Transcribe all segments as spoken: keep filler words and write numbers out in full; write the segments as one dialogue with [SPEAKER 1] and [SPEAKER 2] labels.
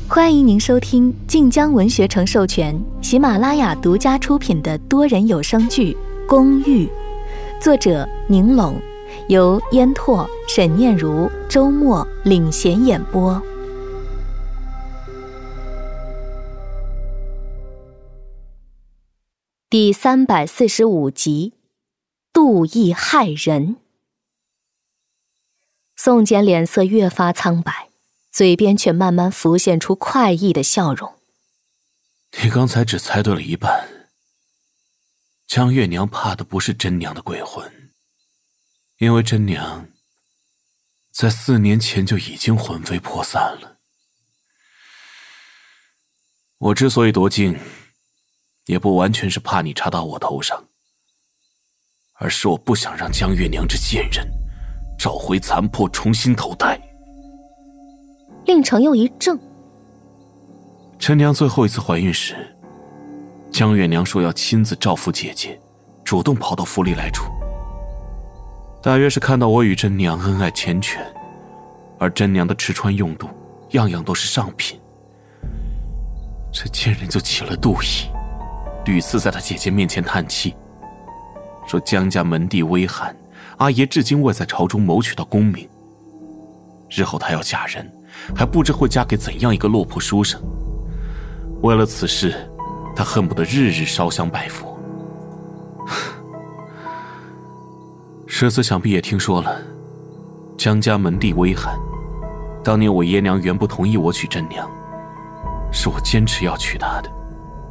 [SPEAKER 1] 欢迎您收听晋江文学城授权、喜马拉雅独家出品的多人有声剧《公寓》，作者宁拢，由烟拓、沈念如、周末领衔演播。第三百四十五集，妒意害人。宋简脸色越发苍白，嘴边却慢慢浮现出快意的笑容。
[SPEAKER 2] 你刚才只猜对了一半。江月娘怕的不是真娘的鬼魂，因为真娘在四年前就已经魂飞魄散了。我之所以夺镜，也不完全是怕你插到我头上，而是我不想让江月娘这贱人找回残魄，重新投胎。
[SPEAKER 1] 令程又一怔。
[SPEAKER 2] 真娘最后一次怀孕时，江月娘说要亲自照拂姐姐，主动跑到府里来住。大约是看到我与真娘恩爱缱绻，而真娘的吃穿用度样样都是上品，这贱人就起了妒意，屡次在她姐姐面前叹气，说江家门第微寒，阿爷至今未在朝中谋取到功名，日后她要嫁人，还不知会嫁给怎样一个落魄书生。为了此事，他恨不得日日烧香拜佛。世子想必也听说了，江家门第微寒，当年我爷娘原不同意我娶真娘，是我坚持要娶她的。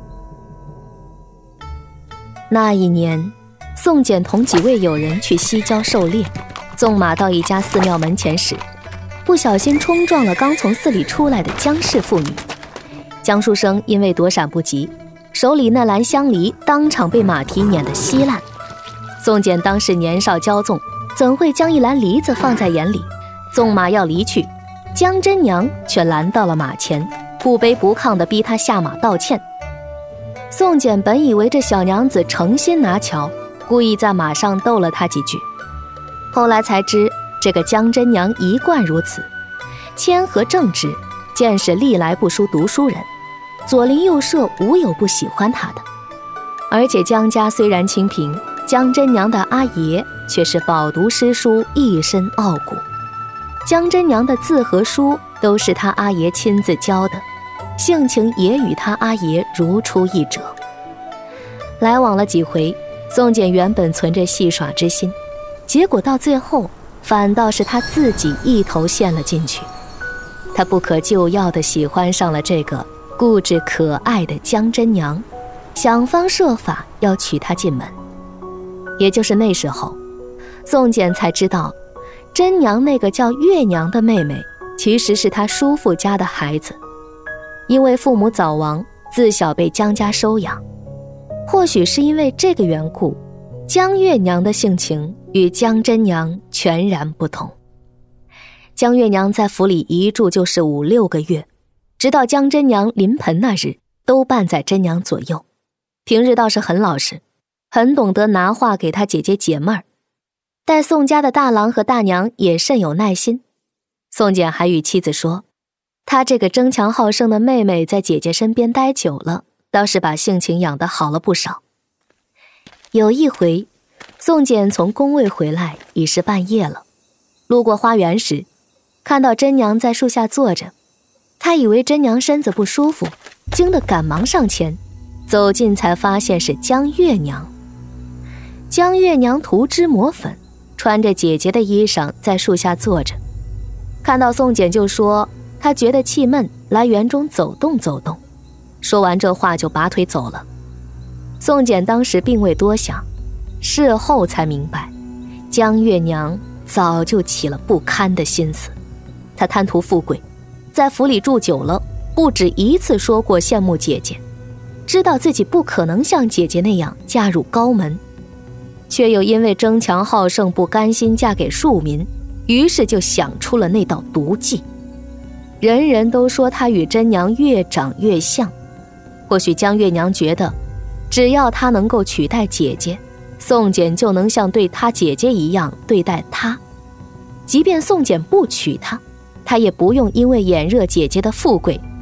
[SPEAKER 1] 那一年，宋简同几位友人去西郊狩猎，纵马到一家寺庙门前时，不小心冲撞了刚从寺里出来的江氏妇女。江书生因为躲闪不及，手里那篮香梨当场被马蹄碾得稀烂。宋简当时年少骄纵，怎会将一篮梨子放在眼里？纵马要离去，江真娘却拦到了马前，不卑不亢地逼他下马道歉。宋简本以为这小娘子诚心拿巧，故意在马上逗了他几句，后来才知这个江真娘一贯如此，谦和正直，见识历来不输读书人，左邻右舍无有不喜欢她的。而且江家虽然清贫，江真娘的阿爷却是饱读诗书，一身傲骨。江真娘的字和书都是他阿爷亲自教的，性情也与他阿爷如出一辙。来往了几回，宋简原本存着戏耍之心，结果到最后反倒是他自己一头陷了进去。他不可救药地喜欢上了这个固执可爱的江真娘，想方设法要娶她进门。也就是那时候，宋简才知道真娘那个叫月娘的妹妹其实是她叔父家的孩子，因为父母早亡，自小被江家收养。或许是因为这个缘故，江月娘的性情与江真娘全然不同。江月娘在府里一住就是五六个月，直到江真娘临盆那日，都伴在真娘左右。平日倒是很老实，很懂得拿话给她姐姐解闷儿。待宋家的大郎和大娘也甚有耐心。宋简还与妻子说，她这个争强好胜的妹妹在姐姐身边待久了，倒是把性情养得好了不少。有一回，宋简从宫位回来，已是半夜了。路过花园时，看到真娘在树下坐着，他以为真娘身子不舒服，惊得赶忙上前，走近才发现是江月娘。江月娘涂脂抹粉，穿着姐姐的衣裳在树下坐着，看到宋简就说她觉得气闷，来园中走动走动。说完这话就拔腿走了。宋简当时并未多想，事后才明白，江月娘早就起了不堪的心思。她贪图富贵，在府里住久了，不止一次说过羡慕姐姐，知道自己不可能像姐姐那样嫁入高门，却又因为争强好胜不甘心嫁给庶民，于是就想出了那道毒计。人人都说她与真娘越长越像，或许江月娘觉得只要她能够取代姐姐，宋简就能像对她姐姐一样对待她。即便宋简不娶她，她也不用因为眼热姐姐的富贵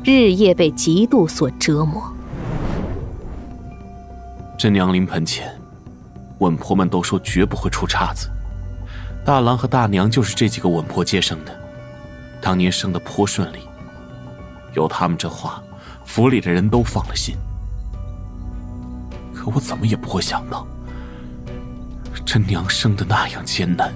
[SPEAKER 1] 日夜被嫉妒所折磨。
[SPEAKER 2] 真娘临盆前，稳婆们都说绝不会出岔子。大郎和大娘就是这几个稳婆接生的，当年生得颇顺利。有他们这话，府里的人都放了心。可我怎么也不会想到，真娘生得那样艰难。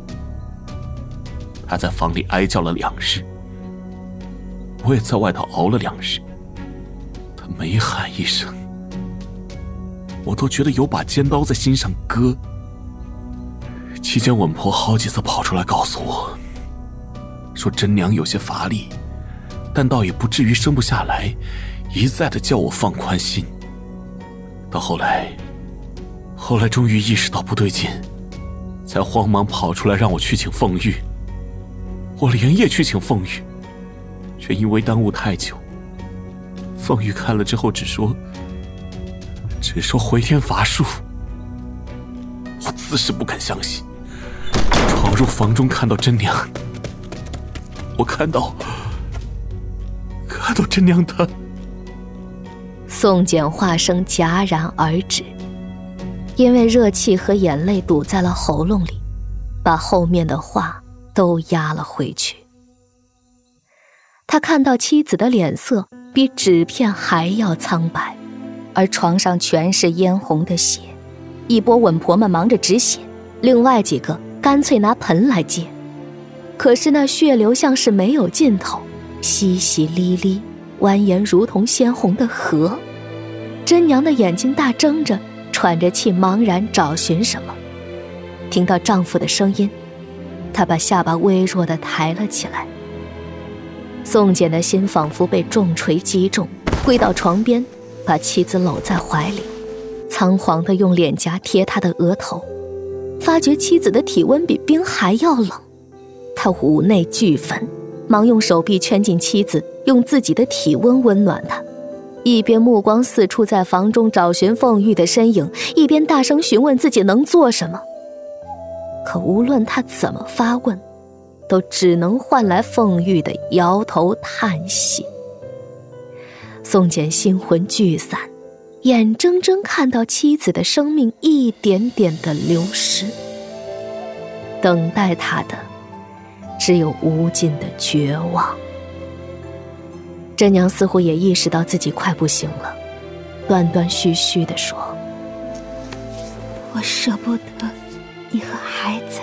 [SPEAKER 2] 她在房里哀叫了两日，我也在外头熬了两日。她每喊一声，我都觉得有把尖刀在心上割。期间稳婆好几次跑出来告诉我，说真娘有些乏力，但倒也不至于生不下来，一再的叫我放宽心。到后来后来终于意识到不对劲，才慌忙跑出来让我去请凤玉。我连夜去请凤玉，却因为耽误太久，凤玉看了之后只说只说回天乏术。我自是不肯相信，闯入房中看到真娘，我看到看到真娘她……
[SPEAKER 1] 宋简话声戛然而止，因为热气和眼泪堵在了喉咙里，把后面的话都压了回去。他看到妻子的脸色比纸片还要苍白，而床上全是嫣红的血，一波稳婆们忙着止血，另外几个干脆拿盆来接。可是那血流像是没有尽头，淅淅沥沥，蜿蜒如同鲜红的河。真娘的眼睛大睁着，喘着气茫然找寻什么。听到丈夫的声音，她把下巴微弱地抬了起来。宋简的心仿佛被重锤击中，跪到床边，把妻子搂在怀里，仓皇地用脸颊贴她的额头，发觉妻子的体温比冰还要冷。他五内俱焚，忙用手臂圈进妻子，用自己的体温温暖她，一边目光四处在房中找寻凤玉的身影，一边大声询问自己能做什么。可无论他怎么发问，都只能换来凤玉的摇头叹息。宋简心魂俱散，眼睁睁看到妻子的生命一点点的流失，等待他的只有无尽的绝望。真娘似乎也意识到自己快不行了，断断续续地说：
[SPEAKER 3] 我舍不得你和孩子，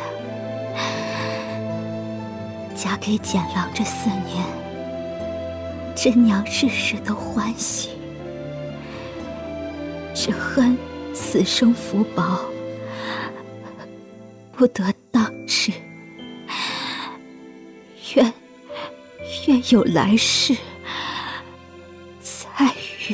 [SPEAKER 3] 嫁给简郎这四年，真娘日日都欢喜。只恨此生福薄，不得当之，愿愿有来世再遇。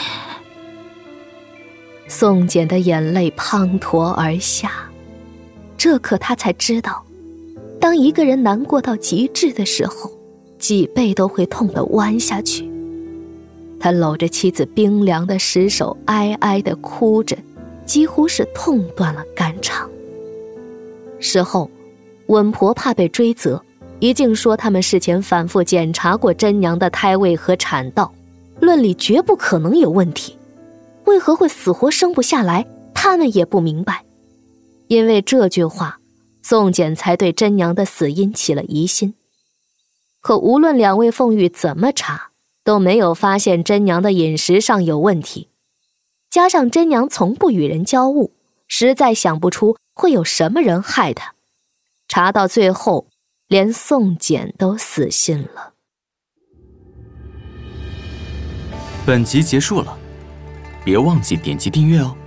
[SPEAKER 1] 宋简的眼泪滂沱而下，这刻他才知道，当一个人难过到极致的时候，脊背都会痛得弯下去。他搂着妻子冰凉的尸首，哀哀地哭着，几乎是痛断了肝肠。事后，稳婆怕被追责，一竟说他们事前反复检查过真娘的胎位和产道，论理绝不可能有问题，为何会死活生不下来，他们也不明白。因为这句话，宋简才对真娘的死因起了疑心。可无论两位凤玉怎么查，都没有发现真娘的饮食上有问题，加上真娘从不与人交恶，实在想不出会有什么人害她。查到最后，连宋简都死心了。
[SPEAKER 4] 本集结束了，别忘记点击订阅哦。